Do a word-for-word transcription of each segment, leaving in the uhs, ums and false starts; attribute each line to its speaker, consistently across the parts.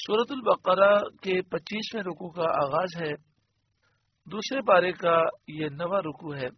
Speaker 1: سورۃ البقرہ کے پچیسویں رکوع کا آغاز ہے. دوسرے پارے کا یہ نواں رکوع ہے.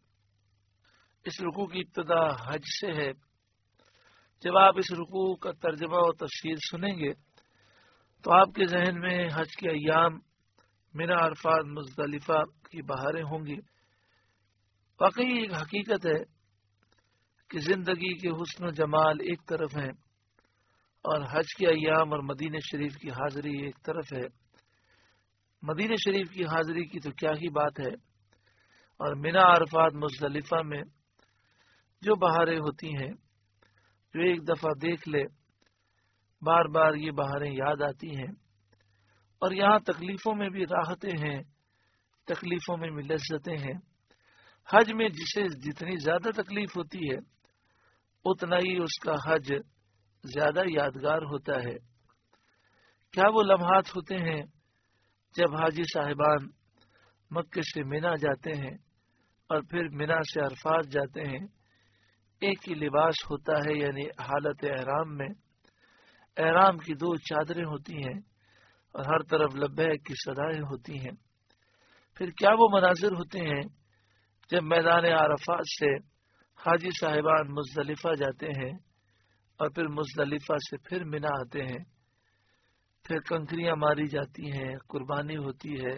Speaker 1: اس رکوع کی ابتدا حج سے ہے. جب آپ اس رکوع کا ترجمہ و تفسیر سنیں گے تو آپ کے ذہن میں حج کے ایام، مینا، عرفات، مزدلفہ کی بہاریں ہوں گی. واقعی ایک حقیقت ہے کہ زندگی کے حسن و جمال ایک طرف ہیں اور حج کے ایام اور مدینہ شریف کی حاضری ایک طرف ہے. مدینہ شریف کی حاضری کی تو کیا ہی بات ہے، اور مینا، عرفات، مزدلفہ میں جو بہاریں ہوتی ہیں، جو ایک دفعہ دیکھ لے بار بار یہ بہاریں یاد آتی ہیں. اور یہاں تکلیفوں میں بھی راحتیں ہیں، تکلیفوں میں بھی لذتیں ہیں. حج میں جسے جتنی زیادہ تکلیف ہوتی ہے اتنا ہی اس کا حج زیادہ یادگار ہوتا ہے. کیا وہ لمحات ہوتے ہیں جب حاجی صاحبان مکے سے مینا جاتے ہیں اور پھر مینا سے عرفات جاتے ہیں. ایک ہی لباس ہوتا ہے، یعنی حالت احرام میں احرام کی دو چادریں ہوتی ہیں اور ہر طرف لبیک کی صدائیں ہوتی ہیں. پھر کیا وہ مناظر ہوتے ہیں جب میدان عرفات سے حاجی صاحبان مزدلفہ جاتے ہیں اور پھر مزدلفہ سے پھر مینا آتے ہیں. پھر کنکریاں ماری جاتی ہیں، قربانی ہوتی ہے،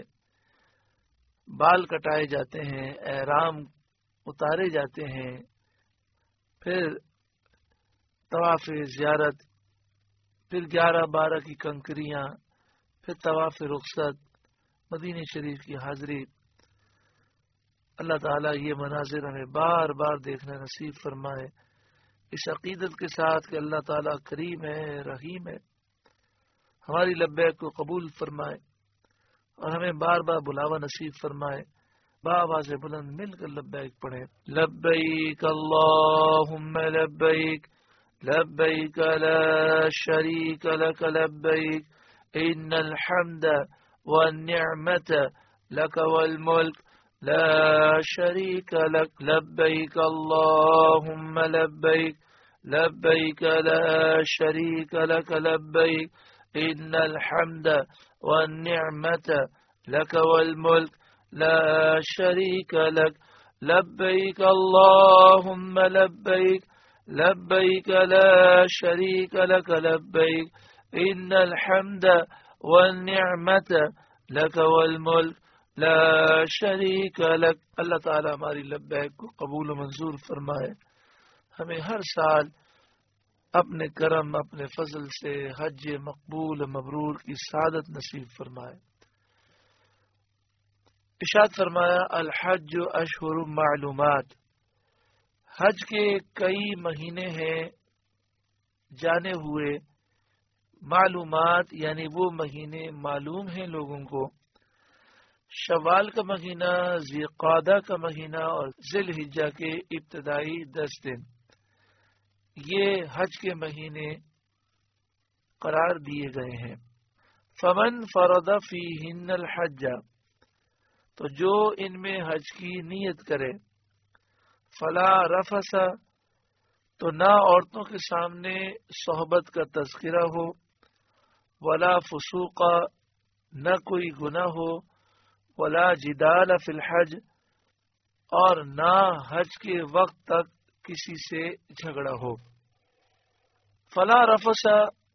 Speaker 1: بال کٹائے جاتے ہیں، احرام اتارے جاتے ہیں، پھر طواف زیارت، پھر گیارہ بارہ کی کنکریاں، پھر طواف رخصت، مدینہ شریف کی حاضری. اللہ تعالیٰ یہ مناظر ہمیں بار بار دیکھنا نصیب فرمائے، اس عقیدت کے ساتھ کہ اللہ تعالیٰ کریم ہے، رحیم ہے. ہماری لبیک کو قبول فرمائے اور ہمیں بار بار بلاوا نصیب فرمائے. بآواز بلند مل کر لبیک پڑھیں. لبیک اللہم لبیک لبیک لا شریک لک لبیک ان الحمد والنعمت لک والملک لا شریک لک لبیک اللہم لبیک لبیک لا شریک لک لبیک ان الحمد والنعمت لک والملک لا شریک لک لبیک اللہم لبیک لبیک لا شریک لک لبیک ان الحمد والنعمت لک والملک لا شریک لک. اللہ تعالی ہماری لبیک کو قبول و منظور فرمائے. ہمیں ہر سال اپنے کرم، اپنے فضل سے حج مقبول مبرور کی سعادت نصیب فرمائے. ارشاد فرمایا الحج اشہر معلومات. حج کے کئی مہینے ہیں جانے ہوئے، معلومات یعنی وہ مہینے معلوم ہیں لوگوں کو. شوال کا مہینہ، ذی قعدہ کا مہینہ اور ذی الحجہ کے ابتدائی دس دن یہ حج کے مہینے قرار دیے گئے ہیں. فمن فرض فیہن الحج، تو جو ان میں حج کی نیت کرے، فلا رفث، تو نہ عورتوں کے سامنے صحبت کا تذکرہ ہو، ولا فسوق، نہ کوئی گناہ ہو، ولا جدال فی الحج، اور نہ حج کے وقت تک کسی سے جھگڑا ہو. فلا رفث،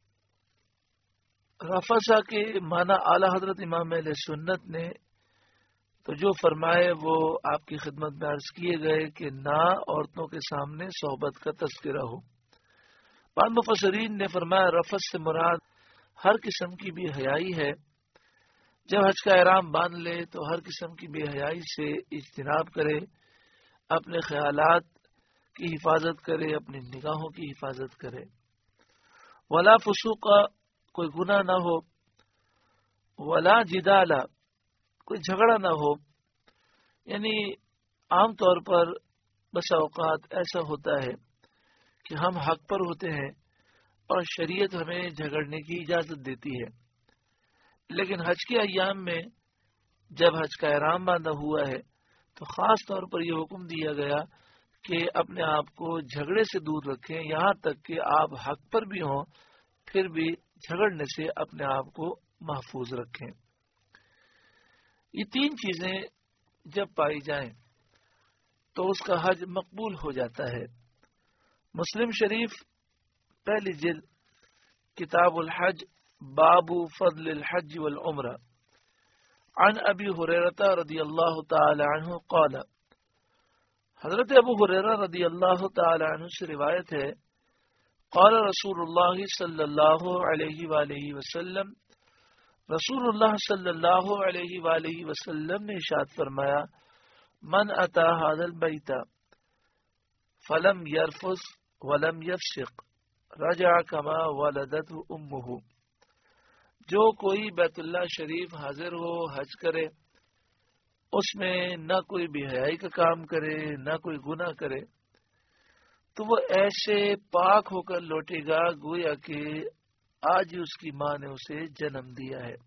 Speaker 1: رفث کے معنی اعلی حضرت امام اہل سنت نے تو جو فرمائے وہ آپ کی خدمت میں عرض کیے گئے کہ نہ عورتوں کے سامنے صحبت کا تذکرہ ہو. بعض مفسرین نے فرمایا رفث سے مراد ہر قسم کی بے حیائی ہے. جب حج کا احرام باندھ لے تو ہر قسم کی بے حیائی سے اجتناب کرے، اپنے خیالات کی حفاظت کرے، اپنی نگاہوں کی حفاظت کرے. ولا فسوق، کوئی گناہ نہ ہو، ولا جدال، کوئی جھگڑا نہ ہو. یعنی عام طور پر بسا اوقات ایسا ہوتا ہے کہ ہم حق پر ہوتے ہیں اور شریعت ہمیں جھگڑنے کی اجازت دیتی ہے، لیکن حج کے ایام میں جب حج کا احرام باندھا ہوا ہے تو خاص طور پر یہ حکم دیا گیا کہ اپنے آپ کو جھگڑے سے دور رکھیں، یہاں تک کہ آپ حق پر بھی ہوں پھر بھی جھگڑنے سے اپنے آپ کو محفوظ رکھیں۔ یہ تین چیزیں جب پائی جائیں تو اس کا حج مقبول ہو جاتا ہے۔ مسلم شریف پہلی جلد کتاب الحج باب فضل الحج والعمرہ عن ابی ہریرہ رضی اللہ تعالی عنہ قال، حضرت ابو ہریرہ رضی اللہ تعالی عنہ سے روایت ہے، قال رسول اللہ صلی اللہ علیہ وآلہ وسلم، رسول اللہ صلی اللہ علیہ وآلہ وسلم نے ارشاد فرمایا، من اتا هذا البیت فلم یرفث ولم یفسق رجع کما ولدته امه، جو کوئی بیت اللہ شریف حاضر ہو، حج کرے، اس میں نہ کوئی بے حیائی کا کام کرے، نہ کوئی گناہ کرے، تو وہ ایسے پاک ہو کر لوٹے گا گویا کہ آج اس کی ماں نے اسے جنم دیا ہے۔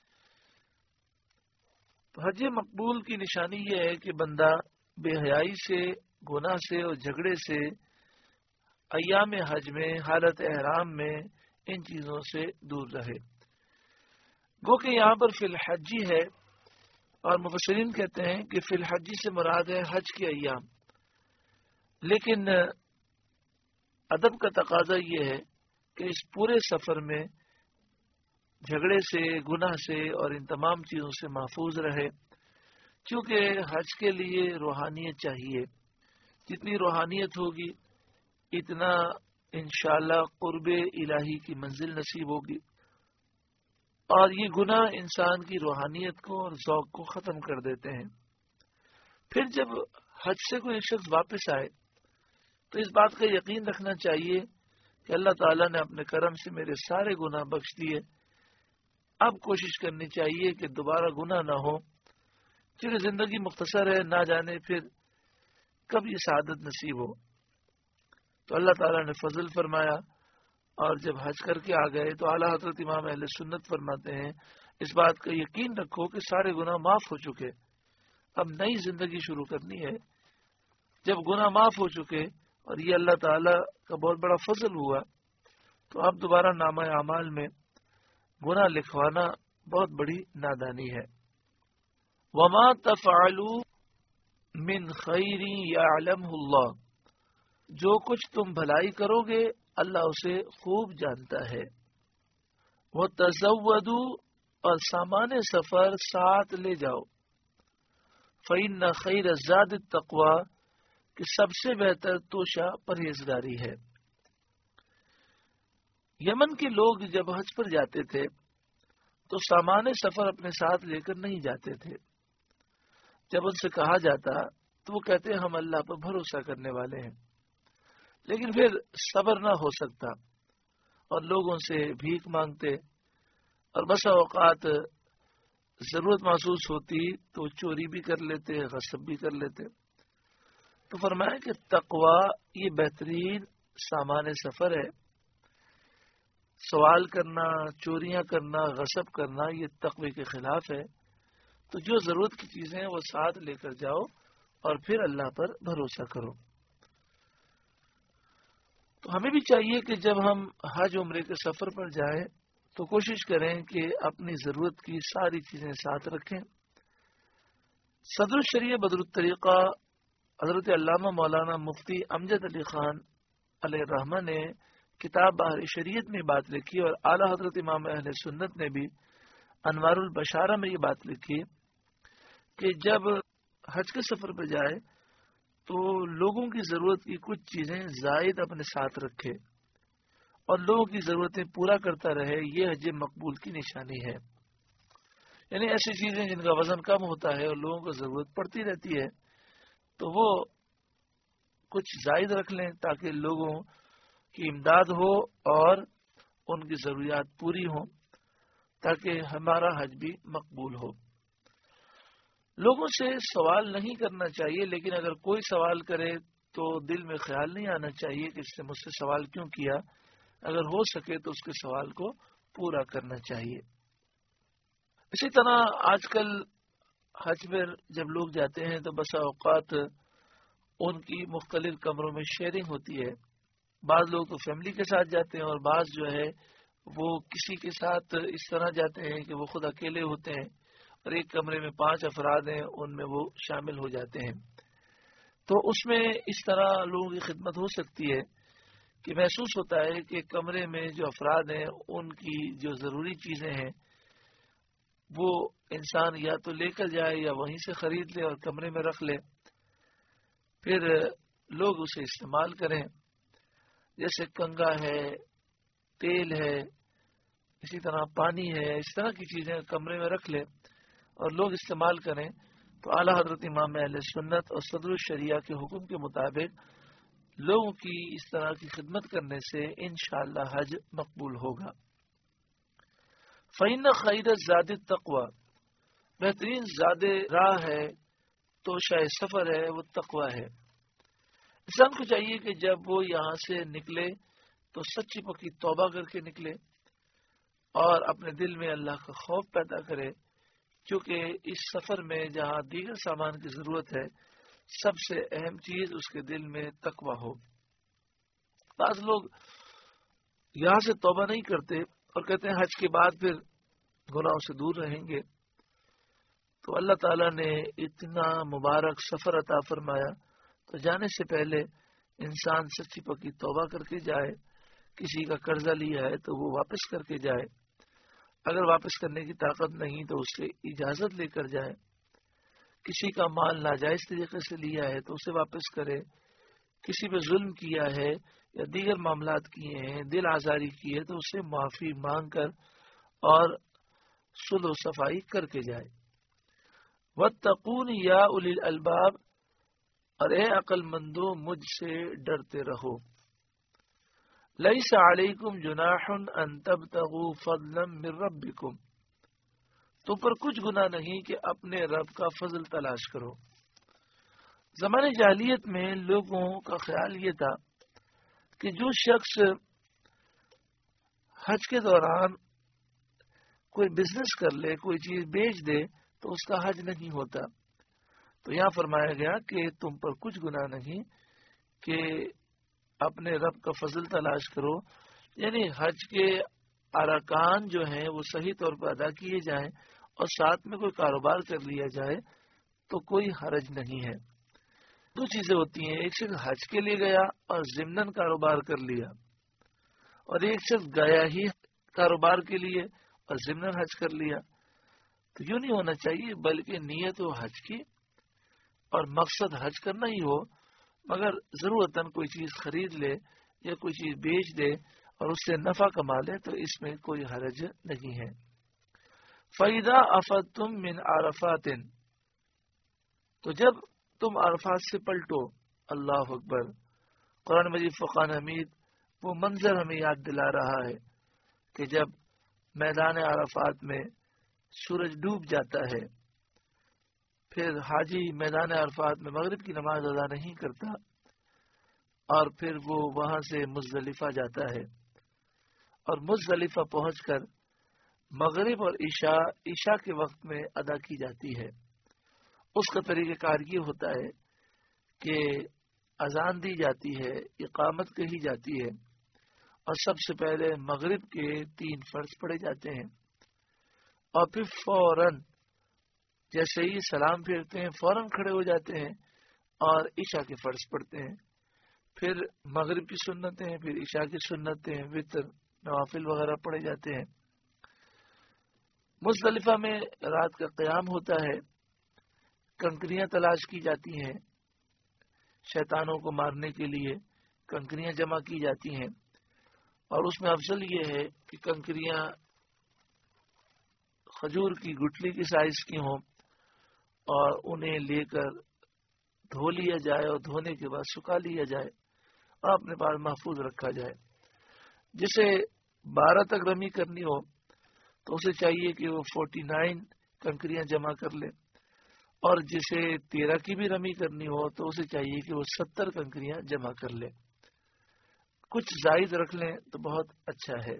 Speaker 1: حج مقبول کی نشانی یہ ہے کہ بندہ بے حیائی سے، گناہ سے اور جھگڑے سے ایام حج میں، حالت احرام میں ان چیزوں سے دور رہے۔ گو کہ یہاں پر فی الحجی ہے، اور مفسرین کہتے ہیں کہ فی الحجی سے مراد ہے حج کے ایام، لیکن ادب کا تقاضا یہ ہے کہ اس پورے سفر میں جھگڑے سے، گناہ سے اور ان تمام چیزوں سے محفوظ رہے، کیونکہ حج کے لیے روحانیت چاہیے۔ جتنی روحانیت ہوگی اتنا انشاءاللہ قرب الہی کی منزل نصیب ہوگی، اور یہ گناہ انسان کی روحانیت کو اور ذوق کو ختم کر دیتے ہیں۔ پھر جب حج سے کوئی شخص واپس آئے تو اس بات کا یقین رکھنا چاہیے کہ اللہ تعالیٰ نے اپنے کرم سے میرے سارے گناہ بخش دیے، اب کوشش کرنی چاہیے کہ دوبارہ گناہ نہ ہو، کیونکہ زندگی مختصر ہے، نہ جانے پھر کب یہ سعادت نصیب ہو۔ تو اللہ تعالیٰ نے فضل فرمایا، اور جب حج کر کے آ گئے تو اعلیٰ حضرت امام اہل سنت فرماتے ہیں، اس بات کا یقین رکھو کہ سارے گناہ معاف ہو چکے، اب نئی زندگی شروع کرنی ہے۔ جب گناہ معاف ہو چکے اور یہ اللہ تعالیٰ کا بہت بڑا فضل ہوا، تو اب دوبارہ نامہ اعمال میں گناہ لکھوانا بہت بڑی نادانی ہے۔ وما تفعلوا من خیر یعلمہ اللہ، جو کچھ تم بھلائی کرو گے اللہ اسے خوب جانتا ہے۔ وتزودوا، اور سامان سفر ساتھ لے جاؤ۔ فإن خیر الزاد التقوی، کہ سب سے بہتر توشہ پرہیزگاری ہے۔ یمن کے لوگ جب حج پر جاتے تھے تو سامان سفر اپنے ساتھ لے کر نہیں جاتے تھے۔ جب ان سے کہا جاتا تو وہ کہتے ہم اللہ پر بھروسہ کرنے والے ہیں، لیکن پھر صبر نہ ہو سکتا اور لوگوں سے بھیک مانگتے، اور بسا اوقات ضرورت محسوس ہوتی تو چوری بھی کر لیتے، غصب بھی کر لیتے۔ تو فرمایا کہ تقوی یہ بہترین سامان سفر ہے۔ سوال کرنا، چوریاں کرنا، غصب کرنا یہ تقوی کے خلاف ہے۔ تو جو ضرورت کی چیزیں ہیں وہ ساتھ لے کر جاؤ اور پھر اللہ پر بھروسہ کرو۔ تو ہمیں بھی چاہیے کہ جب ہم حج عمرے کے سفر پر جائیں تو کوشش کریں کہ اپنی ضرورت کی ساری چیزیں ساتھ رکھیں۔ صدر الشریعہ بدر الطریقہ حضرت علامہ مولانا مفتی امجد علی خان علیہ الرحمہ نے کتاب بحر شریعت میں بات لکھی، اور اعلیٰ حضرت امام اہل سنت نے بھی انوار البشارہ میں یہ بات لکھی کہ جب حج کے سفر پہ جائے تو لوگوں کی ضرورت کی کچھ چیزیں زائد اپنے ساتھ رکھے اور لوگوں کی ضرورتیں پورا کرتا رہے، یہ حج مقبول کی نشانی ہے۔ یعنی ایسی چیزیں جن کا وزن کم ہوتا ہے اور لوگوں کو ضرورت پڑتی رہتی ہے تو وہ کچھ زائد رکھ لیں تاکہ لوگوں کی امداد ہو اور ان کی ضروریات پوری ہوں، تاکہ ہمارا حج بھی مقبول ہو۔ لوگوں سے سوال نہیں کرنا چاہیے، لیکن اگر کوئی سوال کرے تو دل میں خیال نہیں آنا چاہیے کہ اس نے مجھ سے سوال کیوں کیا، اگر ہو سکے تو اس کے سوال کو پورا کرنا چاہیے۔ اسی طرح آج کل حج پر جب لوگ جاتے ہیں تو بسا اوقات ان کی مختلف کمروں میں شیئرنگ ہوتی ہے۔ بعض لوگ تو فیملی کے ساتھ جاتے ہیں اور بعض جو ہے وہ کسی کے ساتھ اس طرح جاتے ہیں کہ وہ خود اکیلے ہوتے ہیں اور ایک کمرے میں پانچ افراد ہیں، ان میں وہ شامل ہو جاتے ہیں، تو اس میں اس طرح لوگوں کی خدمت ہو سکتی ہے کہ محسوس ہوتا ہے کہ کمرے میں جو افراد ہیں ان کی جو ضروری چیزیں ہیں وہ انسان یا تو لے کر جائے یا وہیں سے خرید لے اور کمرے میں رکھ لے، پھر لوگ اسے استعمال کریں، جیسے کنگا ہے، تیل ہے، اسی طرح پانی ہے، اس طرح کی چیزیں کمرے میں رکھ لے اور لوگ استعمال کریں، تو اعلیٰ حضرت امام اہل سنت اور صدر الشریعہ کے حکم کے مطابق لوگوں کی اس طرح کی خدمت کرنے سے انشاءاللہ حج مقبول ہوگا۔ فَإِنَّ خَيْرَ الزَّادِ التَّقْوَى، بہترین زاد راہ ہے تو شاید سفر ہے وہ تقوی ہے۔ انسان کو چاہیے کہ جب وہ یہاں سے نکلے تو سچی پکی توبہ کر کے نکلے اور اپنے دل میں اللہ کا خوف پیدا کرے، کیونکہ اس سفر میں جہاں دیگر سامان کی ضرورت ہے سب سے اہم چیز اس کے دل میں تقوی ہو۔ بعض لوگ یہاں سے توبہ نہیں کرتے اور کہتے ہیں حج کے بعد پھر گناہوں سے دور رہیں گے، تو اللہ تعالیٰ نے اتنا مبارک سفر عطا فرمایا تو جانے سے پہلے انسان سچی پکی توبہ کر کے جائے، کسی کا قرضہ لیا ہے تو وہ واپس کر کے جائے، اگر واپس کرنے کی طاقت نہیں تو اس سے اجازت لے کر جائے، کسی کا مال ناجائز طریقے سے لیا ہے تو اسے واپس کرے، کسی پہ ظلم کیا ہے یا دیگر معاملات کیے ہیں، دل آزاری کی ہے تو اسے معافی مانگ کر اور صلح و صفائی کر کے جائے۔ وَاتَّقُونِ يَا أُولِي الْأَلْبَابِ، اور اے عقل مندو مجھ سے ڈرتے رہو۔ لَيْسَ عَلَيْكُمْ جُنَاحٌ أَن تَبْتَغُوا فَضْلًا مِّن رَبِّكُمْ، تم پر کچھ گناہ نہیں کہ اپنے رب کا فضل تلاش کرو۔ زمانے جاہلیت میں لوگوں کا خیال یہ تھا کہ جو شخص حج کے دوران کوئی بزنس کر لے، کوئی چیز بیچ دے تو اس کا حج نہیں ہوتا، تو یہاں فرمایا گیا کہ تم پر کچھ گناہ نہیں کہ اپنے رب کا فضل تلاش کرو، یعنی حج کے ارکان جو ہیں وہ صحیح طور پر ادا کیے جائیں اور ساتھ میں کوئی کاروبار کر لیا جائے تو کوئی حرج نہیں ہے۔ دو چیزیں ہوتی ہیں، ایک شخص حج کے لیے گیا اور ضمناً کاروبار کر لیا، اور ایک شخص گیا ہی کاروبار کے لیے اور ضمناً حج کر لیا، تو یوں نہیں ہونا چاہیے، بلکہ نیت ہو حج کی اور مقصد حج کرنا ہی ہو، مگر ضرورتاً کوئی چیز خرید لے یا کوئی چیز بیچ دے اور اس سے نفع کما لے تو اس میں کوئی حرج نہیں ہے۔ فَإِذَا أَفَضْتُم مِّنْ عَرَفَاتٍ، تو جب تم عرفات سے پلٹو، اللہ اکبر، قرآن مجید فقان حمید وہ منظر ہمیں یاد دلا رہا ہے کہ جب میدان عرفات میں سورج ڈوب جاتا ہے، پھر حاجی میدان عرفات میں مغرب کی نماز ادا نہیں کرتا اور پھر وہ وہاں سے مزدلفہ جاتا ہے اور مزدلفہ پہنچ کر مغرب اور عشاء عشاء کے وقت میں ادا کی جاتی ہے۔ اس کا طریقہ کار یہ ہوتا ہے کہ اذان دی جاتی ہے، اقامت کہی جاتی ہے اور سب سے پہلے مغرب کے تین فرض پڑھے جاتے ہیں اور پھر فوراً جیسے ہی سلام پھیرتے ہیں فوراً کھڑے ہو جاتے ہیں اور عشاء کے فرض پڑھتے ہیں، پھر مغرب کی سنتیں ہیں، پھر عشاء کی سنتیں، وتر نوافل وغیرہ پڑھے جاتے ہیں۔ مزدلفہ میں رات کا قیام ہوتا ہے، کنکریاں تلاش کی جاتی ہیں، شیطانوں کو مارنے کے لیے کنکریاں جمع کی جاتی ہیں، اور اس میں افضل یہ ہے کہ کنکریاں کھجور کی گٹلی کی سائز کی ہوں اور انہیں لے کر دھو لیا جائے اور دھونے کے بعد سکھا لیا جائے اور اپنے پاس محفوظ رکھا جائے۔ جسے بارہ تک رمی کرنی ہو تو اسے چاہیے کہ وہ فورٹی نائن کنکریاں جمع کر لے، اور جسے تیرہ کی بھی رمی کرنی ہو تو اسے چاہیے کہ وہ ستر کنکریاں جمع کر لے، کچھ زائد رکھ لیں تو بہت اچھا ہے۔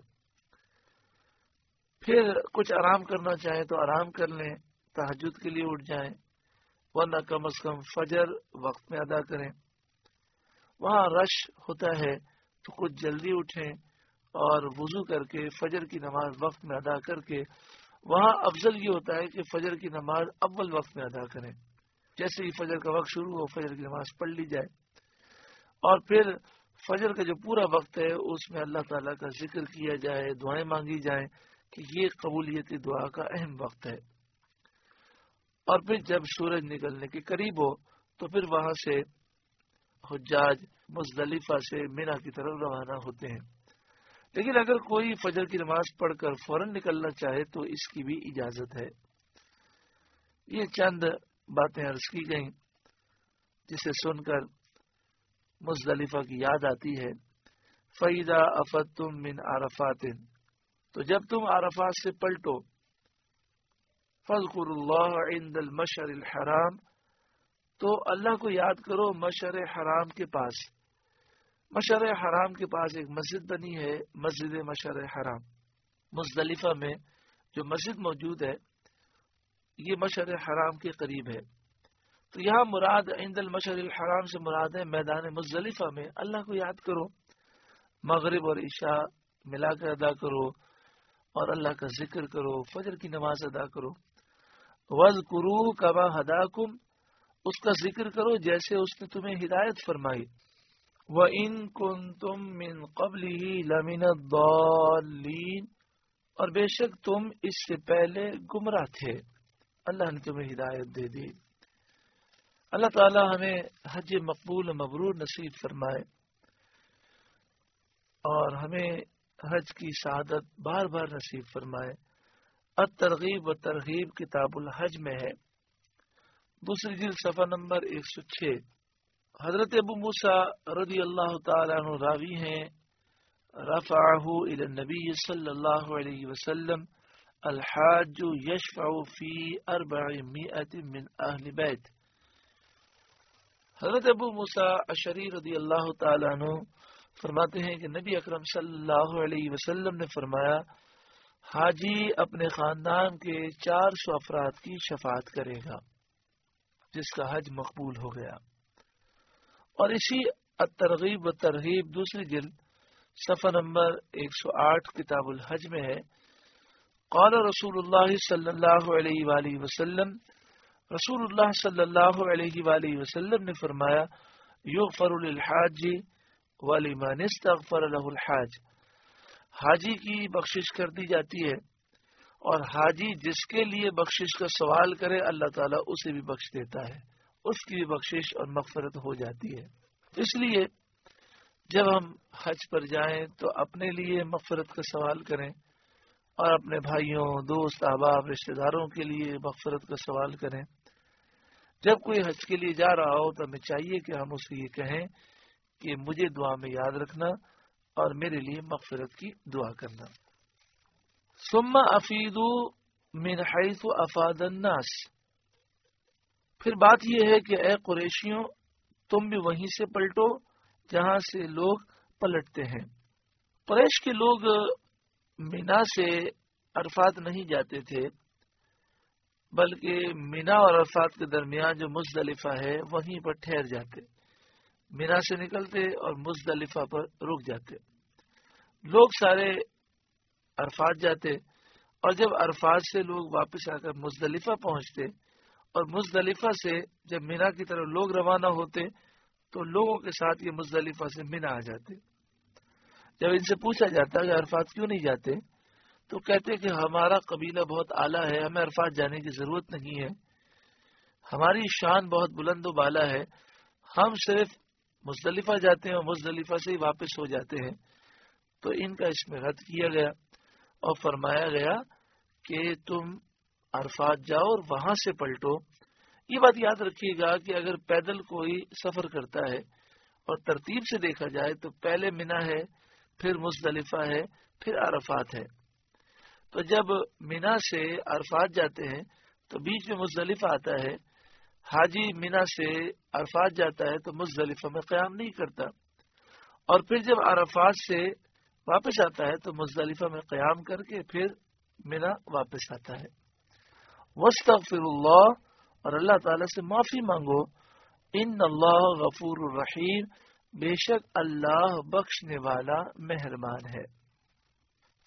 Speaker 1: پھر کچھ آرام کرنا چاہیں تو آرام کر لیں، تہجد کے لیے اٹھ جائیں، ورنہ کم از کم فجر وقت میں ادا کریں۔ وہاں رش ہوتا ہے تو کچھ جلدی اٹھیں اور وضو کر کے فجر کی نماز وقت میں ادا کر کے، وہاں افضل یہ ہوتا ہے کہ فجر کی نماز اول وقت میں ادا کریں، جیسے ہی فجر کا وقت شروع ہو فجر کی نماز پڑھ لی جائے، اور پھر فجر کا جو پورا وقت ہے اس میں اللہ تعالیٰ کا ذکر کیا جائے، دعائیں مانگی جائیں، کہ یہ قبولیت دعا کا اہم وقت ہے۔ اور پھر جب سورج نکلنے کے قریب ہو تو پھر وہاں سے حجاج مزدلفہ سے مینا کی طرف روانہ ہوتے ہیں، لیکن اگر کوئی فجر کی نماز پڑھ کر فوراً نکلنا چاہے تو اس کی بھی اجازت ہے۔ یہ چند باتیں عرض کی گئیں جسے سن کر مزدلفہ کی یاد آتی ہے۔ فَإِذَا أَفَضْتُم مِّنْ عَرَفَاتٍ، تو جب تم عرفات سے پلٹو، فَاذْكُرُوا اللَّهَ عِندَ الْمَشْعَرِ الْحَرَامِ، تو اللہ کو یاد کرو مشعر حرام کے پاس۔ مشعر حرام کے پاس ایک مسجد بنی ہے، مسجد مشعر حرام، مزدلفہ میں جو مسجد موجود ہے یہ مشعر حرام کے قریب ہے۔ تو یہاں مراد عند المشعر الحرام سے مراد ہے میدان مزدلفہ میں اللہ کو یاد کرو، مغرب اور عشاء ملا کر ادا کرو اور اللہ کا ذکر کرو، فجر کی نماز ادا کرو۔ وَاذْكُرُوهُ كَمَا هَدَاكُمْ، اس کا ذکر کرو جیسے اس نے تمہیں ہدایت فرمائی۔ وَإِن كُنتُم مِّن قَبْلِهِ لَمِنَ الضَّالِّينَ، اور بے شک تم اس سے پہلے گمراہ تھے، اللہ نے تمہیں ہدایت دے دی۔ اللہ تعالی ہمیں حج مقبول و مبرور نصیب فرمائے اور ہمیں حج کی سعادت بار بار نصیب فرمائے۔ الترغیب و ترغیب کتاب الحج میں ہے، دوسری جلد صفحہ نمبر ایک سو چھ۔ حضرت ابو موسیٰ رضی اللہ تعالیٰ عنہ راوی ہیں، رفعہ الی النبی صلی اللہ علیہ وسلم الحاج یشفع فی اربعمائۃ من اہل بیت۔ حضرت ابو موسیٰ اشعری رضی اللہ تعالیٰ عنہ فرماتے ہیں کہ نبی اکرم صلی اللہ علیہ وسلم نے فرمایا، حاجی اپنے خاندان کے چار سو افراد کی شفاعت کرے گا جس کا حج مقبول ہو گیا۔ اور اسی الترغیب و ترغیب دوسری جلد صفحہ نمبر ایک سو آٹھ کتاب الحج میں ہے، قال رسول اللہ صلی اللہ علیہ وآلہ وسلم، رسول اللہ صلی اللہ علیہ وآلہ وسلم نے فرمایا، یغفر للحاج ولمن استغفر له الحاج، حاجی کی بخشش کر دی جاتی ہے اور حاجی جس کے لیے بخشش کا سوال کرے اللہ تعالیٰ اسے بھی بخش دیتا ہے، اس کی بھی بخشش اور مغفرت ہو جاتی ہے۔ اس لیے جب ہم حج پر جائیں تو اپنے لیے مغفرت کا سوال کریں اور اپنے بھائیوں، دوست، احباب، رشتہ داروں کے لیے مغفرت کا سوال کریں۔ جب کوئی حج کے لیے جا رہا ہو تو ہمیں چاہیے کہ ہم اسے یہ کہیں کہ مجھے دعا میں یاد رکھنا اور میرے لیے مغفرت کی دعا کرنا۔ ثم افیدوا من حیث افاد الناس، پھر بات یہ ہے کہ اے قریشیوں تم بھی وہیں سے پلٹو جہاں سے لوگ پلٹتے ہیں۔ قریش کے لوگ مینا سے عرفات نہیں جاتے تھے، بلکہ مینا اور عرفات کے درمیان جو مزدلفہ ہے وہیں پر ٹھہر جاتے، مینا سے نکلتے اور مزدلفہ پر رک جاتے۔ لوگ سارے عرفات جاتے اور جب عرفات سے لوگ واپس آ کر مزدلفہ پہنچتے اور مزدلفہ سے جب مینا کی طرف لوگ روانہ ہوتے تو لوگوں کے ساتھ یہ مزدلفہ سے مینا آ جاتے۔ جب ان سے پوچھا جاتا کہ عرفات کیوں نہیں جاتے تو کہتے کہ ہمارا قبیلہ بہت اعلیٰ ہے، ہمیں عرفات جانے کی ضرورت نہیں ہے، ہماری شان بہت بلند و بالا ہے، ہم صرف مزدلفہ جاتے ہیں اور مزدلفہ سے ہی واپس ہو جاتے ہیں۔ تو ان کا اس میں رد کیا گیا اور فرمایا گیا کہ تم عرفات جاؤ اور وہاں سے پلٹو۔ یہ بات یاد رکھیے گا کہ اگر پیدل کوئی سفر کرتا ہے اور ترتیب سے دیکھا جائے تو پہلے مینا ہے، پھر مزدلفہ ہے، پھر عرفات ہے۔ تو جب مینا سے عرفات جاتے ہیں تو بیچ میں مزدلفہ آتا ہے، حاجی مینا سے عرفات جاتا ہے تو مزدلفہ میں قیام نہیں کرتا، اور پھر جب عرفات سے واپس آتا ہے تو مزدلفہ میں قیام کر کے پھر مینا واپس آتا ہے۔ واستغفر اللہ، اور اللہ تعالیٰ سے معافی مانگو، ان اللہ غفور الرحیم، بے شک اللہ بخشنے والا مہربان ہے۔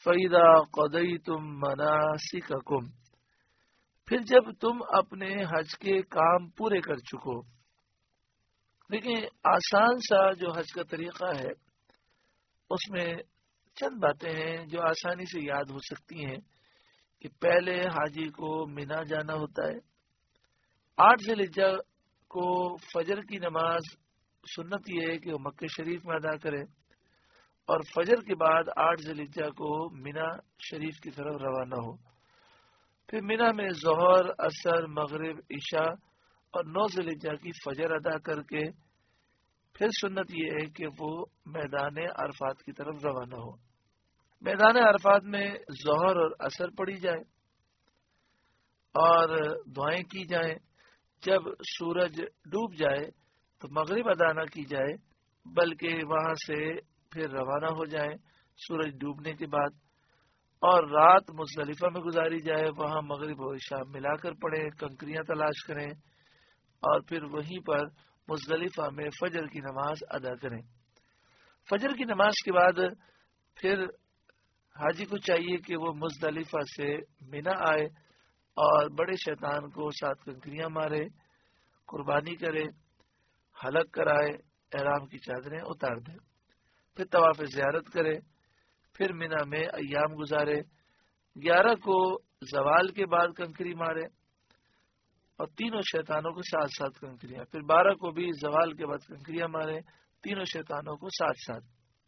Speaker 1: فَإِذَا قَضَيْتُم مَّنَاسِكَكُم، پھر جب تم اپنے حج کے کام پورے کر چکو. لیکن آسان سا جو حج کا طریقہ ہے اس میں چند باتیں ہیں جو آسانی سے یاد ہو سکتی ہیں کہ پہلے حاجی کو مینا جانا ہوتا ہے. آٹھ ذی الحجہ کو فجر کی نماز سنت یہ ہے کہ وہ مکہ شریف میں ادا کرے، اور فجر کے بعد آٹھ ذی الحجہ کو مینا شریف کی طرف روانہ ہو. پھر مینا میں ظہر، عصر، مغرب، عشاء اور نو ذی الحجہ کی فجر ادا کر کے پھر سنت یہ ہے کہ وہ میدان عرفات کی طرف روانہ ہو. میدان عرفات میں ظہر اور عصر پڑھی جائے اور دعائیں کی جائیں. جب سورج ڈوب جائے تو مغرب ادا نہ کی جائے بلکہ وہاں سے پھر روانہ ہو جائیں سورج ڈوبنے کے بعد، اور رات مزدلفہ میں گزاری جائے. وہاں مغرب و عشاء ملا کر پڑھیں، کنکریاں تلاش کریں اور پھر وہیں پر مزدلفہ میں فجر کی نماز ادا کریں. فجر کی نماز کے بعد پھر حاجی کو چاہیے کہ وہ مزدلفہ سے مینا آئے اور بڑے شیطان کو سات کنکریاں مارے، قربانی کرے، حلق کرائے، احرام کی چادریں اتار دے. پھر طواف زیارت کرے، پھر مینا میں ایام گزارے. گیارہ کو زوال کے بعد کنکری مارے اور تینوں شیطانوں کو ساتھ ساتھ کنکریاں. پھر بارہ کو بھی زوال کے بعد کنکریاں مارے، تینوں شیطانوں کو ساتھ ساتھ.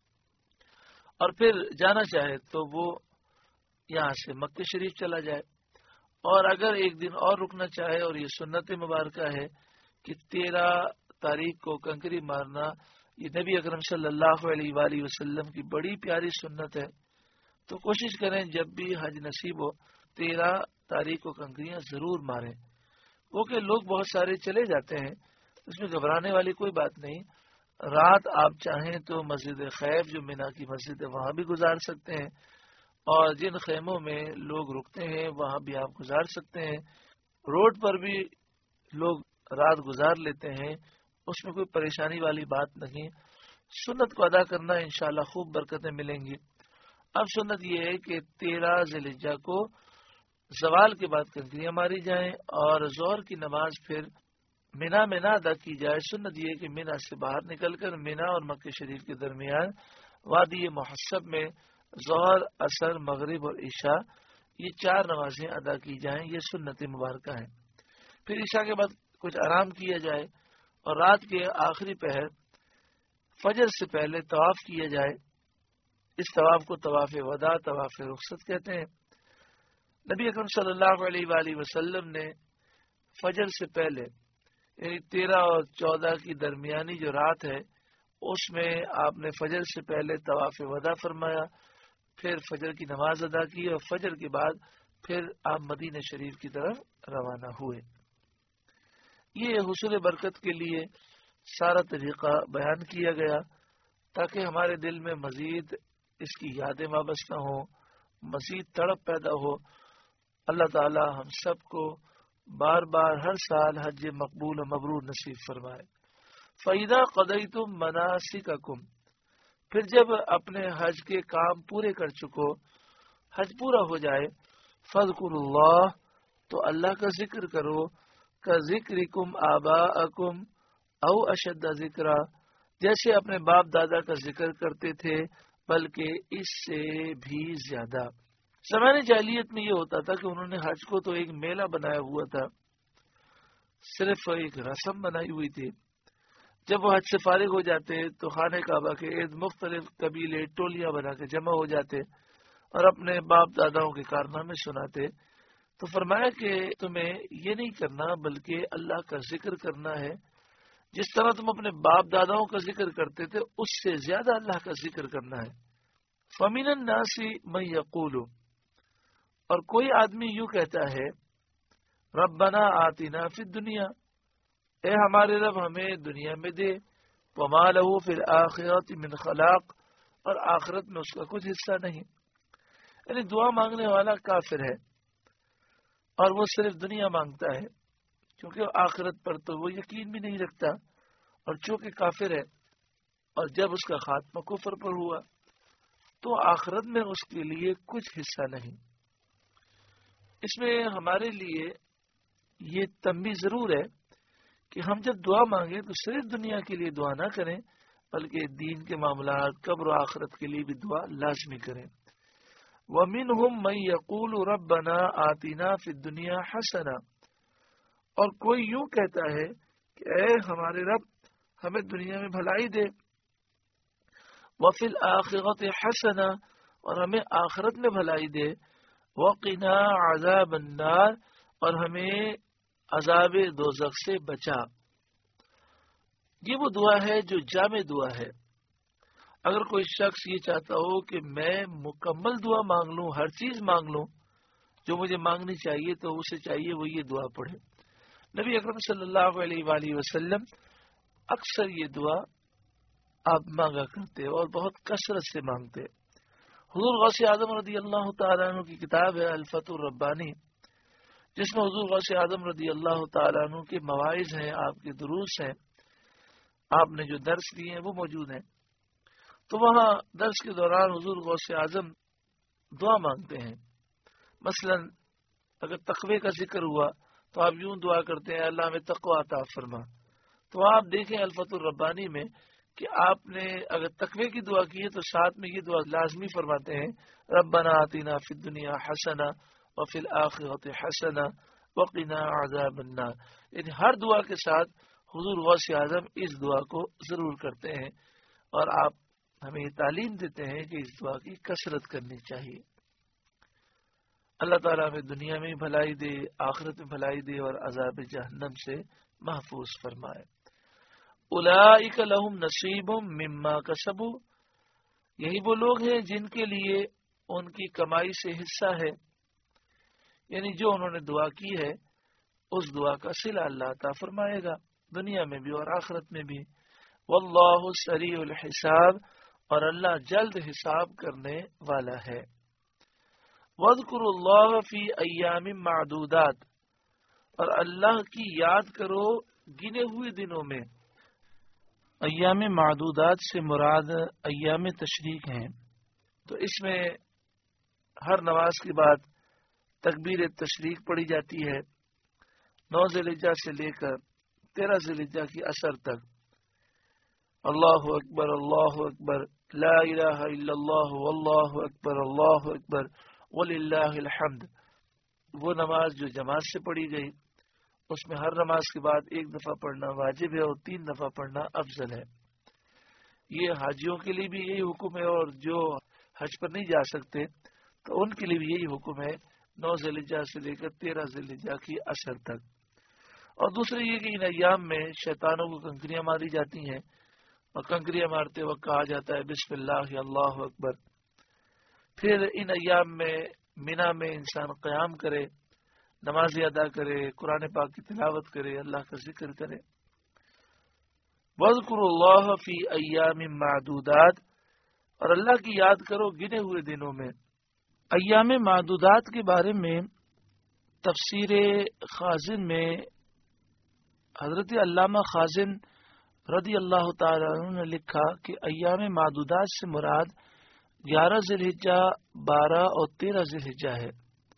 Speaker 1: اور پھر جانا چاہے تو وہ یہاں سے مکہ شریف چلا جائے، اور اگر ایک دن اور رکنا چاہے، اور یہ سنت مبارکہ ہے کہ تیرہ تاریخ کو کنکری مارنا یہ نبی اکرم صلی اللہ علیہ وآلہ وسلم کی بڑی پیاری سنت ہے، تو کوشش کریں جب بھی حج نصیب ہو تیرہ تاریخ کو کنکریاں ضرور ماریں. وہ کہ لوگ بہت سارے چلے جاتے ہیں، اس میں گھبرانے والی کوئی بات نہیں. رات آپ چاہیں تو مسجد خیف جو مینا کی مسجد ہے وہاں بھی گزار سکتے ہیں، اور جن خیموں میں لوگ رکتے ہیں وہاں بھی آپ گزار سکتے ہیں. روڈ پر بھی لوگ رات گزار لیتے ہیں، اس میں کوئی پریشانی والی بات نہیں. سنت کو ادا کرنا انشاءاللہ خوب برکتیں ملیں گی. اب سنت یہ ہے کہ تیرہ ذی الحجہ کو زوال کے بعد کنکریاں ماری جائیں اور ظہر کی نماز پھر مینا میں نہ ادا کی جائے. سنت یہ ہے کہ مینا سے باہر نکل کر مینا اور مکہ شریف کے درمیان وادی محسب میں ظہر، عصر، مغرب اور عشاء یہ چار نمازیں ادا کی جائیں. یہ سنت مبارکہ ہیں. پھر عشاء کے بعد کچھ آرام کیا جائے اور رات کے آخری پہر فجر سے پہلے طواف کیا جائے. اس طواف کو طواف وداع، طواف رخصت کہتے ہیں. نبی اکرم صلی اللہ علیہ وآلہ وسلم نے فجر سے پہلے یعنی تیرہ اور چودہ کی درمیانی جو رات ہے اس میں آپ نے فجر سے پہلے طواف وداع فرمایا، پھر فجر کی نماز ادا کی اور فجر کے بعد پھر آپ مدینہ شریف کی طرف روانہ ہوئے. یہ حصول برکت کے لیے سارا طریقہ بیان کیا گیا تاکہ ہمارے دل میں مزید اس کی یادیں وابستہ ہوں، مزید تڑپ پیدا ہو. اللہ تعالی ہم سب کو بار بار ہر سال حج مقبول و مبرور نصیب فرمائے. فَإِذَا قَضَيْتُم مَّنَاسِكَكُم، پھر جب اپنے حج کے کام پورے کر چکو، حج پورا ہو جائے، فَاذْكُرُوا اللَّهَ، تو اللہ کا ذکر کرو، كَذِكْرِكُمْ آبَاءَكُمْ أَوْ أَشَدَّ ذِكْرًا، جیسے اپنے باپ دادا کا ذکر کرتے تھے بلکہ اس سے بھی زیادہ. زمانے جاہلیت میں یہ ہوتا تھا کہ انہوں نے حج کو تو ایک میلہ بنایا ہوا تھا، صرف ایک رسم بنائی ہوئی تھی. جب وہ حج سے فارغ ہو جاتے تو خانہ کعبہ کے ارد مختلف قبیلے ٹولیاں بنا کے جمع ہو جاتے اور اپنے باپ داداؤں کے کارنامے سناتے. تو فرمایا کہ تمہیں یہ نہیں کرنا بلکہ اللہ کا ذکر کرنا ہے. جس طرح تم اپنے باپ داداؤں کا ذکر کرتے تھے اس سے زیادہ اللہ کا ذکر کرنا ہے. فَمِنَ النَّاسِ مَن يَقُولُ، اور کوئی آدمی یوں کہتا ہے ربنا آتنا فی الدنیا، اے ہمارے رب ہمیں دنیا میں دے، وما لہ فی الآخرۃ من خلاق، اور آخرت میں اس کا کچھ حصہ نہیں. یعنی دعا مانگنے والا کافر ہے اور وہ صرف دنیا مانگتا ہے کیونکہ آخرت پر تو وہ یقین بھی نہیں رکھتا، اور چونکہ کافر ہے اور جب اس کا خاتمہ کفر پر ہوا تو آخرت میں اس کے لیے کچھ حصہ نہیں۔ اس میں ہمارے لیے یہ تنبیہ ضرور ہے کہ ہم جب دعا مانگیں تو صرف دنیا کے لیے دعا نہ کریں، بلکہ دین کے معاملات، قبر و آخرت کے لیے بھی دعا لازمی کریں۔ وَمِنْهُمْ مَنْ يَقُولُ رَبَّنَا آتِنَا فِي الدُّنْيَا حَسَنَةً، اور کوئی یوں کہتا ہے کہ اے ہمارے رب ہمیں دنیا میں بھلائی دے، وَفِي الْآخِرَةِ حَسَنَةً، اور ہمیں آخرت میں بھلائی دے، وَقِنَا عَذَابَ النَّارِ، اور ہمیں عذاب دوزخ سے بچا۔ یہ وہ دعا ہے جو جامع دعا ہے۔ اگر کوئی شخص یہ چاہتا ہو کہ میں مکمل دعا مانگ لوں، ہر چیز مانگ لوں جو مجھے مانگنی چاہیے، تو اسے چاہیے وہ یہ دعا پڑھے۔ نبی اکرم صلی اللہ علیہ وآلہ وسلم اکثر یہ دعا آپ مانگا کرتے اور بہت کثرت سے مانگتے۔ حضور غوث اعظم رضی اللہ تعالیٰ عنہ کی کتاب ہے الفتح الربانی، جس میں حضور غوث اعظم رضی اللہ تعالیٰ عنہ کے مواعظ ہیں، آپ کے دروس ہیں، آپ نے جو درس دیے ہیں وہ موجود ہیں۔ تو وہاں درس کے دوران حضور غوث اعظم دعا مانگتے ہیں۔ مثلا اگر تقوی کا ذکر ہوا تو آپ یوں دعا کرتے ہیں، اللہ میں تقوی عطا فرما۔ تو آپ دیکھیں الفتح الربانی میں کہ آپ نے اگر تقوی کی دعا کی ہے تو ساتھ میں یہ دعا لازمی فرماتے ہیں، ربنا آتنا فی الدنیا حسنہ وفی الآخرۃ حسنہ وقنا عذاب النار۔ یعنی ہر دعا کے ساتھ حضور غوث اعظم اس دعا کو ضرور کرتے ہیں، اور آپ ہمیں یہ تعلیم دیتے ہیں کہ اس دعا کی کثرت کرنی چاہیے۔ اللہ تعالیٰ ہمیں دنیا میں بھلائی دے، آخرت میں بھلائی دے، اور عذاب جہنم سے محفوظ فرمائے۔ اولئک لہم نصیب مما کسبوا، یہی وہ لوگ ہیں جن کے لیے ان کی کمائی سے حصہ ہے، یعنی جو انہوں نے دعا کی ہے اس دعا کا صلہ اللہ عطا فرمائے گا، دنیا میں بھی اور آخرت میں بھی۔ واللہ سریع الحساب، اور اللہ جلد حساب کرنے والا ہے۔ وَاذْكُرُوا اللَّهَ فِي أَيَّامٍ مَّعْدُودَاتٍ، اور اللہ کی یاد کرو گنے ہوئے دنوں میں۔ ایام معدودات سے مراد ایام تشریق ہیں، تو اس میں ہر نماز کے بعد تکبیر تشریق پڑھی جاتی ہے، نو ذی الحجہ سے لے کر تیرہ ذی الحجہ کی عصر تک۔ اللہ اکبر اللہ اکبر لا الہ الا اللہ واللہ اکبر اللہ اکبر وللہ الحمد، وہ نماز جو جماعت سے پڑھی گئی، اس میں ہر نماز کے بعد ایک دفعہ پڑھنا واجب ہے اور تین دفعہ پڑھنا افضل ہے۔ یہ حاجیوں کے لیے بھی یہی حکم ہے، اور جو حج پر نہیں جا سکتے تو ان کے لیے بھی یہی حکم ہے، نو ذی الحجہ سے لے کر تیرہ ذی الحجہ کی عصر تک۔ اور دوسرے یہ کہ ان ایام میں شیطانوں کو کنکریاں ماری جاتی ہیں، اور کنکریاں مارتے وقت کہا جاتا ہے بسم اللہ اللہ اکبر۔ پھر ان ایام میں مینا میں انسان قیام کرے، نمازیں ادا کرے، قرآن پاک کی تلاوت کرے، اللہ کا ذکر کرے۔ وَاذْكُرُوا اللَّهَ فِي أَيَّامٍ مَّعْدُودَاتٍ، اور اللہ کی یاد کرو گنے ہوئے دنوں میں۔ ایام معدودات کے بارے میں تفسیر خازن میں حضرت علامہ خازن رضی اللہ تعالی عنہ نے لکھا کہ ایام معدودات سے مراد گیارہ ذی الحجہ، بارہ اور تیرہ ذی الحجہ ہے۔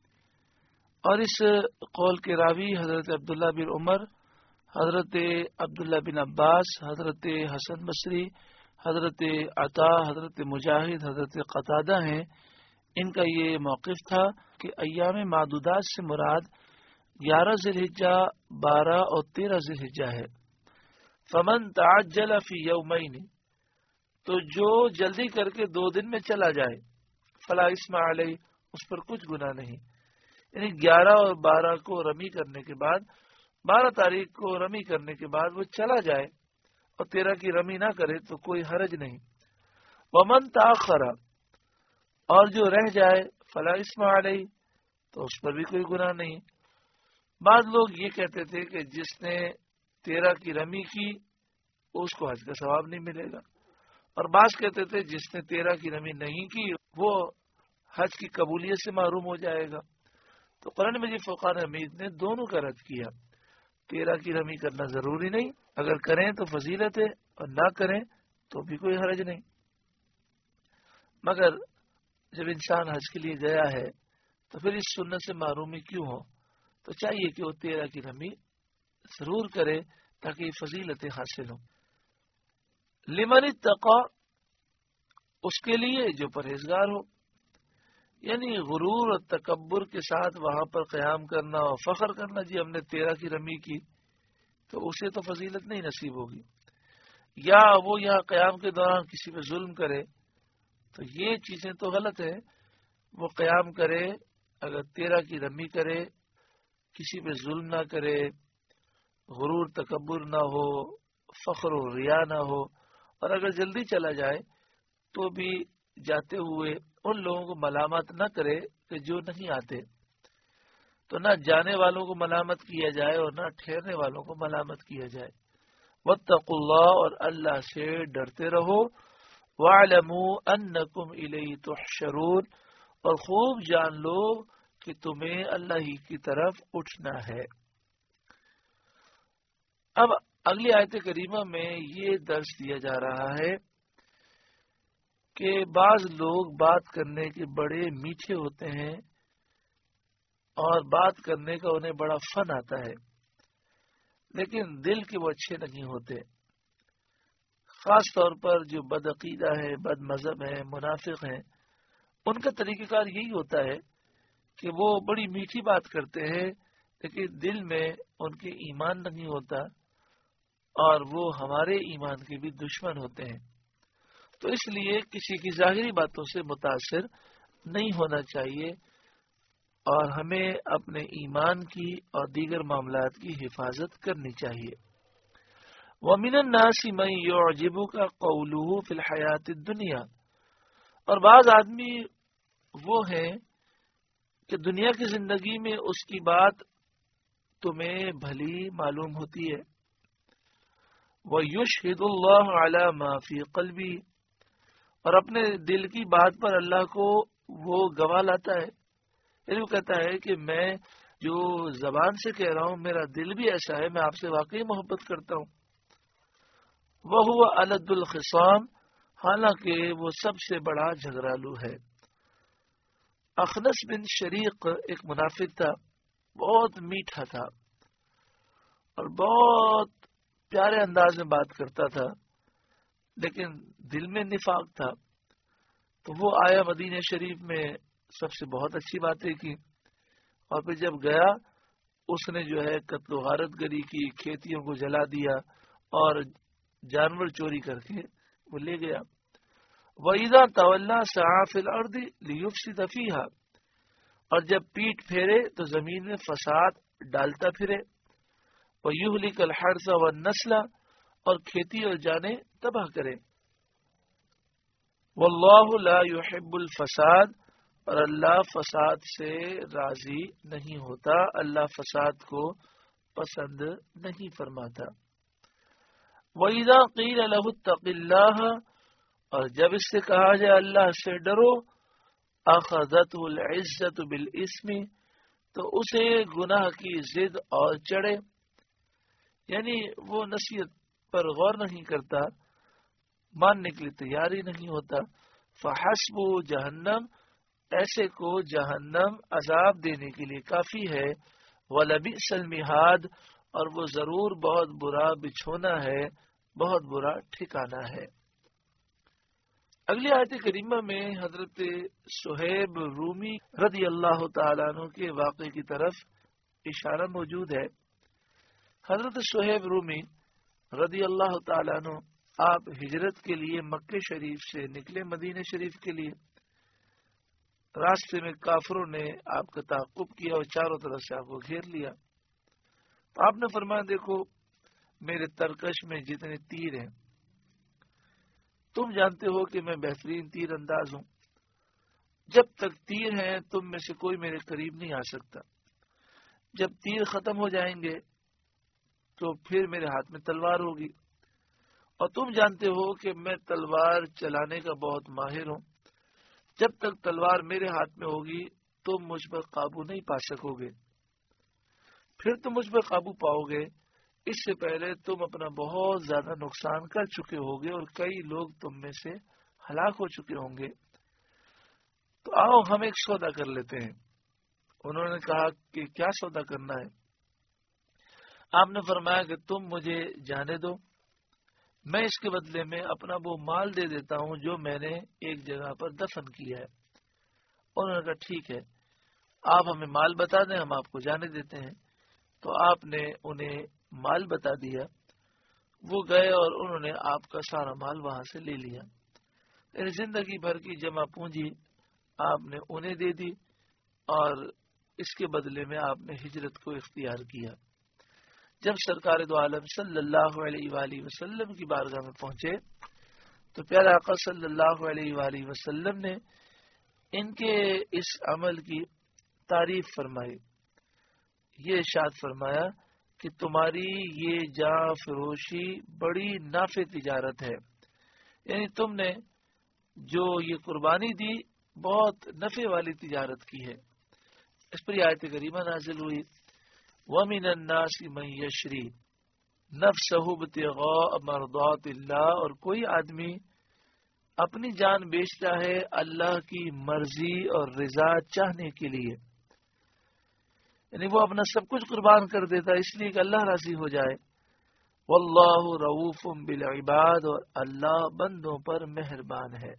Speaker 1: اور اس قول کے راوی حضرت عبداللہ بن عمر، حضرت عبداللہ بن عباس، حضرت حسن بصری، حضرت عطا، حضرت مجاہد، حضرت قتادہ ہیں۔ ان کا یہ موقف تھا کہ ایام معدودات سے مراد گیارہ ذی الحجہ، بارہ اور تیرہ ذی الحجہ ہے۔ فمن تعجل فی یومین، تو جو جلدی کر کے دو دن میں چلا جائے، فلا اسم علیہ، اس پر کچھ گناہ نہیں۔ یعنی گیارہ اور بارہ کو رمی کرنے کے بعد، بارہ تاریخ کو رمی کرنے کے بعد وہ چلا جائے اور تیرہ کی رمی نہ کرے تو کوئی حرج نہیں۔ ومن تاخر، اور جو رہ جائے، فلا اسم علیہ، تو اس پر بھی کوئی گناہ نہیں۔ بعض لوگ یہ کہتے تھے کہ جس نے تیرہ کی رمی کی اس کو حج کا ثواب نہیں ملے گا، اور بعض کہتے تھے جس نے تیرہ کی رمی نہیں کی وہ حج کی قبولیت سے محروم ہو جائے گا۔ تو قرآن مجید فرقان حمید نے دونوں کا رد کیا۔ تیرہ کی رمی کرنا ضروری نہیں، اگر کریں تو فضیلت ہے، اور نہ کریں تو بھی کوئی حرج نہیں۔ مگر جب انسان حج کے لیے گیا ہے تو پھر اس سنت سے محرومی کیوں ہو؟ تو چاہیے کہ وہ تیرہ کی رمی ضرور کرے تاکہ یہ فضیلتیں حاصل ہوں. لمن اتقى، اس کے لیے جو پرہیزگار ہو. یعنی غرور اور تکبر کے ساتھ وہاں پر قیام کرنا اور فخر کرنا، جی ہم نے تیرہ کی رمی کی، تو اسے تو فضیلت نہیں نصیب ہوگی. یا وہ یہاں قیام کے دوران کسی پہ ظلم کرے، تو یہ چیزیں تو غلط ہے. وہ قیام کرے، اگر تیرہ کی رمی کرے، کسی پہ ظلم نہ کرے، غرور تکبر نہ ہو، فخر و ریا نہ ہو، اور اگر جلدی چلا جائے تو بھی جاتے ہوئے ان لوگوں کو ملامت نہ کرے کہ جو نہیں آتے. تو نہ جانے والوں کو ملامت کیا جائے اور نہ ٹھہرنے والوں کو ملامت کیا جائے. واتقوا اللہ، اور اللہ سے ڈرتے رہو. واعلموا انکم الیہ تحشرون، اور خوب جان لو کہ تمہیں اللہ ہی کی طرف اٹھنا ہے. اب اگلی آیت کریمہ میں یہ درس دیا جا رہا ہے کہ بعض لوگ بات کرنے کے بڑے میٹھے ہوتے ہیں اور بات کرنے کا انہیں بڑا فن آتا ہے، لیکن دل کے وہ اچھے نہیں ہوتے. خاص طور پر جو بدعقیدہ ہے، بد مذہب ہیں، منافق ہیں، ان کا طریقہ کار یہی ہوتا ہے کہ وہ بڑی میٹھی بات کرتے ہیں لیکن دل میں ان کے ایمان نہیں ہوتا، اور وہ ہمارے ایمان کے بھی دشمن ہوتے ہیں. تو اس لیے کسی کی ظاہری باتوں سے متاثر نہیں ہونا چاہیے، اور ہمیں اپنے ایمان کی اور دیگر معاملات کی حفاظت کرنی چاہیے. وَمِنَ النَّاسِ مَن يُعْجِبُكَ قَوْلُهُ فِي الْحَيَاةِ الدُّنْيَا، اور بعض آدمی وہ ہیں کہ دنیا کی زندگی میں اس کی بات تمہیں بھلی معلوم ہوتی ہے. وَيُشْهِدُ اللَّهُ عَلَى مَا فِي قَلْبِهِ، اور اپنے دل کی بات پر اللہ کو وہ گواہ لاتا ہے. یعنی وہ کہتا ہے کہ میں جو زبان سے کہہ رہا ہوں میرا دل بھی ایسا ہے، میں آپ سے واقعی محبت کرتا ہوں. وَهُوَ أَلَدُّ الْخِصَامِ، حالانکہ وہ سب سے بڑا جھگڑالو ہے. اخنس بن شریق ایک منافق تھا، بہت میٹھا تھا اور بہت پیارے انداز میں بات کرتا تھا، لیکن دل میں نفاق تھا. تو وہ آیا مدینہ شریف میں، سب سے بہت اچھی باتیں کی، اور پھر جب گیا اس نے جو ہے قتل و غارت گری کی، کھیتیوں کو جلا دیا اور جانور چوری کر کے وہ لے گیا. وَإِذَا تَوَلَّى سَعَىٰ فِي الْأَرْضِ لِيُفْسِدَ فِيهَا، اور جب پیٹ پھیرے تو زمین میں فساد ڈالتا پھرے. وَيُهْلِكَ الْحَرْثَ وَالنَّسْلَ، اور کھیتی اور جانیں تباہ کرے. وَاللَّهُ لَا يُحِبُّ الْفَسَادَ، اور اللہ فساد سے راضی نہیں ہوتا، اللہ فساد کو پسند نہیں فرماتا. وَإِذَا قِيلَ لَهُ اتَّقِ اللَّهَ، اور جب اس سے کہا جائے اللہ سے ڈرو، أَخَذَتْهُ الْعِزَّةُ بِالْإِثْمِ، تو اسے گناہ کی ضد اور چڑھے. یعنی وہ نصیحت پر غور نہیں کرتا، ماننے کے لیے تیار ہی نہیں ہوتا. فَحَسْبُهُ جہنم، ایسے کو جہنم عذاب دینے کے لیے کافی ہے. وَلَبِئْسَ الْمِہَادُ، اور وہ ضرور بہت برا بچھونا ہے، بہت برا ٹھکانہ ہے. اگلی آیت کریمہ میں حضرت صہیب رومی رضی اللہ تعالیٰ عنہ کے واقعے کی طرف اشارہ موجود ہے. حضرت صہیب رومی رضی اللہ تعالیٰ عنہ آپ ہجرت کے لیے مکہ شریف سے نکلے مدینہ شریف کے لیے. راستے میں کافروں نے آپ کا تعاقب کیا اور چاروں طرف سے آپ کو گھیر لیا. تو آپ نے فرمایا دیکھو میرے ترکش میں جتنے تیر ہیں، تم جانتے ہو کہ میں بہترین تیر انداز ہوں، جب تک تیر ہیں تم میں سے کوئی میرے قریب نہیں آ سکتا. جب تیر ختم ہو جائیں گے تو پھر میرے ہاتھ میں تلوار ہوگی، اور تم جانتے ہو کہ میں تلوار چلانے کا بہت ماہر ہوں. جب تک تلوار میرے ہاتھ میں ہوگی تم مجھ پر قابو نہیں پا سکو گے. پھر تم مجھ پر قابو پاؤ گے، اس سے پہلے تم اپنا بہت زیادہ نقصان کر چکے ہوگے اور کئی لوگ تم میں سے ہلاک ہو چکے ہوں گے. تو آؤ ہم ایک سودا کر لیتے ہیں۔ انہوں نے کہا کہ کیا سودا کرنا ہے؟ آپ نے فرمایا کہ تم مجھے جانے دو، میں اس کے بدلے میں اپنا وہ مال دے دیتا ہوں جو میں نے ایک جگہ پر دفن کیا ہے۔ انہوں نے کہا ٹھیک ہے، آپ ہمیں مال بتا دیں، ہم آپ کو جانے دیتے ہیں۔ تو آپ نے انہیں مال بتا دیا، وہ گئے اور انہوں نے آپ کا سارا مال وہاں سے لے لیا، یعنی زندگی بھر کی جمع پونجی آپ نے انہیں دے دی، اور اس کے بدلے میں آپ نے ہجرت کو اختیار کیا۔ جب سرکار دو عالم صلی اللہ علیہ وآلہ وسلم کی بارگاہ میں پہنچے تو پیارے آقا صلی اللہ علیہ وآلہ وسلم نے ان کے اس عمل کی تعریف فرمائی، یہ ارشاد فرمایا کہ تمہاری یہ جاں فروشی بڑی نافع تجارت ہے، یعنی تم نے جو یہ قربانی دی بہت نفع والی تجارت کی ہے۔ اس پر آیت کریمہ نازل ہوئی، وَمِنَ النَّاسِ مَن يَشْرِي نَفْسَهُ ابْتِغَاءَ مَرْضَاتِ اللَّهِ، اور کوئی آدمی اپنی جان بیچتا ہے اللہ کی مرضی اور رضا چاہنے کے لیے، یعنی وہ اپنا سب کچھ قربان کر دیتا ہے اس لیے کہ اللہ راضی ہو جائے۔ وَاللَّهُ رَؤُوفٌ بِالْعِبَادِ، اور اللہ بندوں پر مہربان ہے۔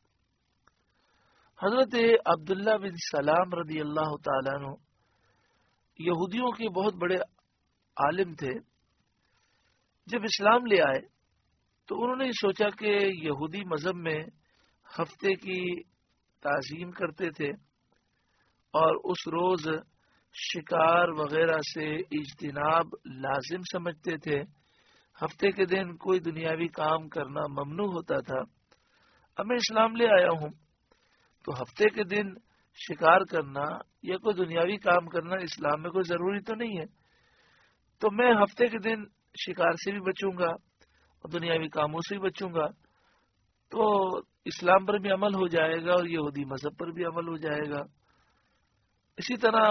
Speaker 1: حضرت عبداللہ بن سلام رضی اللہ تعالیٰ عنہ یہودیوں کے بہت بڑے عالم تھے۔ جب اسلام لے آئے تو انہوں نے سوچا کہ یہودی مذہب میں ہفتے کی تعظیم کرتے تھے اور اس روز شکار وغیرہ سے اجتناب لازم سمجھتے تھے، ہفتے کے دن کوئی دنیاوی کام کرنا ممنوع ہوتا تھا۔ اب میں اسلام لے آیا ہوں تو ہفتے کے دن شکار کرنا یا کوئی دنیاوی کام کرنا اسلام میں کوئی ضروری تو نہیں ہے، تو میں ہفتے کے دن شکار سے بھی بچوں گا اور دنیاوی کاموں سے بھی بچوں گا، تو اسلام پر بھی عمل ہو جائے گا اور یہودی مذہب پر بھی عمل ہو جائے گا۔ اسی طرح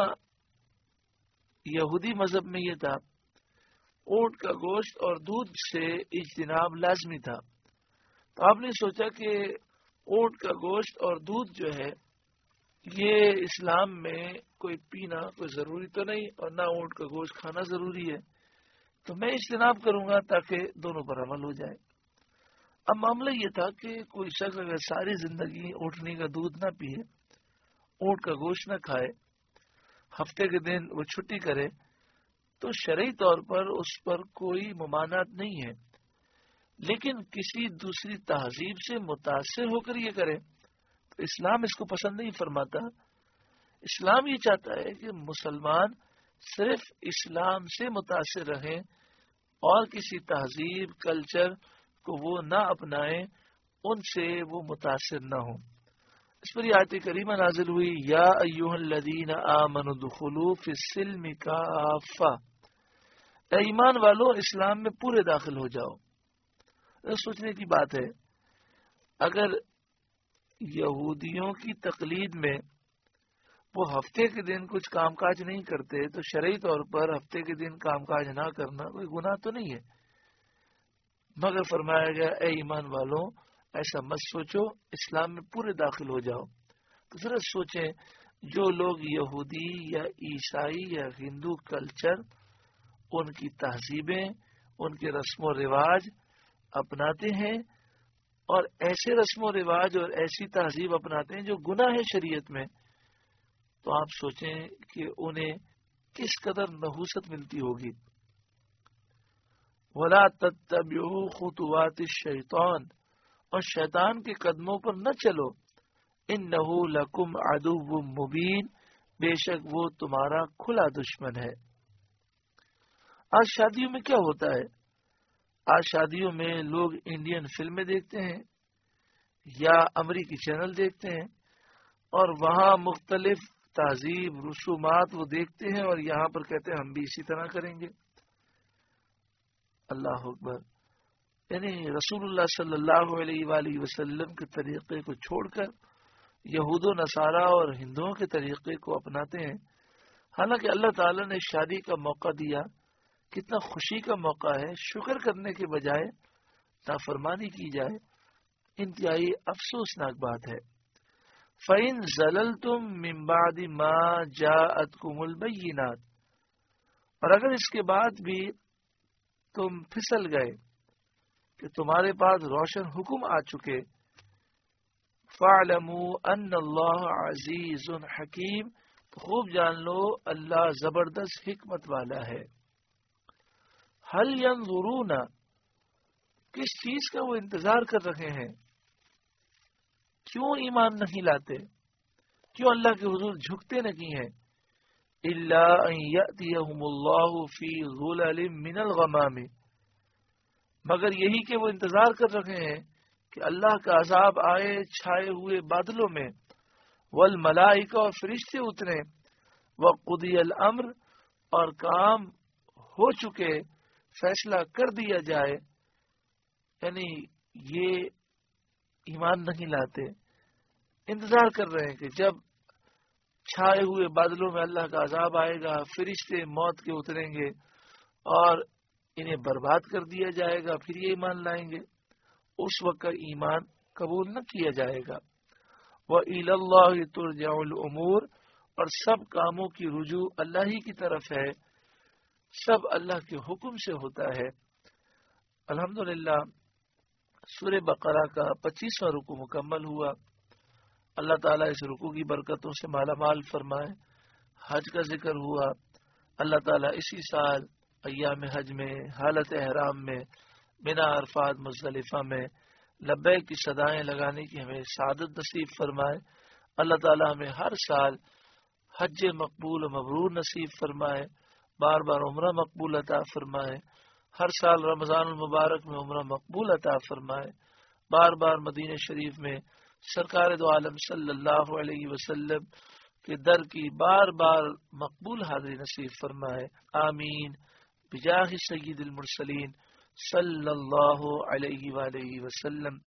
Speaker 1: یہودی مذہب میں یہ تھا اونٹ کا گوشت اور دودھ سے اجتناب لازمی تھا، تو آپ نے سوچا کہ اونٹ کا گوشت اور دودھ جو ہے یہ اسلام میں کوئی پینا کوئی ضروری تو نہیں، اور نہ اونٹ کا گوشت کھانا ضروری ہے، تو میں اجتناب کروں گا تاکہ دونوں پر عمل ہو جائے۔ اب معاملہ یہ تھا کہ کوئی شخص اگر ساری زندگی اونٹنی کا دودھ نہ پیے، اونٹ کا گوشت نہ کھائے، ہفتے کے دن وہ چھٹی کرے، تو شرعی طور پر اس پر کوئی ممانعت نہیں ہے، لیکن کسی دوسری تہذیب سے متاثر ہو کر یہ کرے تو اسلام اس کو پسند نہیں فرماتا۔ اسلام یہ چاہتا ہے کہ مسلمان صرف اسلام سے متاثر رہیں اور کسی تہذیب کلچر کو وہ نہ اپنائیں، ان سے وہ متاثر نہ ہوں۔ اس پر آیت کریمہ نازل ہوئی، یا ایھا الذین آمنوا ادخلوا فی السلم کافہ، اے ایمان والو اسلام میں پورے داخل ہو جاؤ۔ سوچنے کی بات ہے، اگر یہودیوں کی تقلید میں وہ ہفتے کے دن کچھ کام کاج نہیں کرتے تو شرعی طور پر ہفتے کے دن کام کاج نہ کرنا کوئی گناہ تو نہیں ہے، مگر فرمایا گیا اے ایمان والوں ایسا مت سوچو، اسلام میں پورے داخل ہو جاؤ۔ تو ذرا سوچیں، جو لوگ یہودی یا عیسائی یا ہندو کلچر، ان کی تہذیبیں، ان کے رسم و رواج اپناتے ہیں اور ایسے رسم و رواج اور ایسی تہذیب اپناتے ہیں جو گناہ ہے شریعت میں، تو آپ سوچیں کہ انہیں کس قدر نحوست ملتی ہوگی۔ وَلَا تَتَّبِعُوا خُطُوَاتِ الشَّيْطَانِ، اور شیطان کے قدموں پر نہ چلو، إِنَّهُ لَكُمْ عَدُوٌّ مُبِينٌ، بے شک وہ تمہارا کھلا دشمن ہے۔ آج شادیوں میں کیا ہوتا ہے؟ آج شادیوں میں لوگ انڈین فلمیں دیکھتے ہیں یا امریکی چینل دیکھتے ہیں اور وہاں مختلف تہذیب رسومات وہ دیکھتے ہیں اور یہاں پر کہتے ہیں ہم بھی اسی طرح کریں گے۔ اللہ اکبر، یعنی رسول اللہ صلی اللہ علیہ وآلہ وسلم کے طریقے کو چھوڑ کر یہود و نصارہ اور ہندوؤں کے طریقے کو اپناتے ہیں، حالانکہ اللہ تعالیٰ نے شادی کا موقع دیا، کتنا خوشی کا موقع ہے، شکر کرنے کے بجائے نافرمانی کی جائے، انتہائی افسوسناک بات ہے۔ فَإِن زَلَلْتُم مِّن بَعْدِ مَا جَاءَتْكُمُ الْبَيِّنَاتُ، اور اگر اس کے بعد بھی تم پھسل گئے کہ تمہارے پاس روشن حکم آ چکے، فَاعْلَمُوا أَنَّ اللَّهَ عَزِيزٌ حَكِيمٌ، تو خوب جان لو اللہ زبردست حکمت والا ہے۔ هَلْ يَنظُرُونَ، کس چیز کا وہ انتظار کر رہے ہیں؟ کیوں ایمان نہیں لاتے؟ کیوں اللہ کے حضور جھکتے نہیں ہیں؟ إِلَّا أَن يَأْتِيَهُمُ اللَّهُ فِي ظُلَلٍ مِّنَ الْغَمَامِ، مگر یہی کہ وہ انتظار کر رہے ہیں کہ اللہ کا عذاب آئے چھائے ہوئے بادلوں میں، والملائکہ اور فرشتے اتریں، وقضی الامر اور کام ہو چکے، فیصلہ کر دیا جائے۔ یعنی یہ ایمان نہیں لاتے، انتظار کر رہے ہیں کہ جب چھائے ہوئے بادلوں میں اللہ کا عذاب آئے گا، فرشتے موت کے اتریں گے اور انہیں برباد کر دیا جائے گا، پھر یہ ایمان لائیں گے۔ اس وقت ایمان قبول نہ کیا جائے گا۔ وَإِلَى اللَّهِ تُرْجَعُ الْأُمُورُ، اور سب کاموں کی رجوع اللہ ہی کی طرف ہے، سب اللہ کے حکم سے ہوتا ہے۔ الحمدللہ سورہ بقرہ کا پچیسواں رکوع مکمل ہوا۔ اللہ تعالیٰ اس رکوع کی برکتوں سے مالا مال فرمائے۔ حج کا ذکر ہوا، اللہ تعالیٰ اسی سال ایام حج میں حالت احرام میں منا عرفات مزدلفہ میں لبیک کی صدائیں لگانے کی ہمیں سعادت نصیب فرمائے۔ اللہ تعالیٰ ہمیں ہر سال حج مقبول و مبرور نصیب فرمائے، بار بار عمرہ مقبول عطا فرمائے، ہر سال رمضان المبارک میں عمرہ مقبول عطا فرمائے، بار بار مدینہ شریف میں سرکار دو عالم صلی اللہ علیہ وسلم کے در کی بار بار مقبول حاضری نصیب فرمائے، آمین بجاہ سید المرسلین صلی اللہ علیہ وآلہ وسلم۔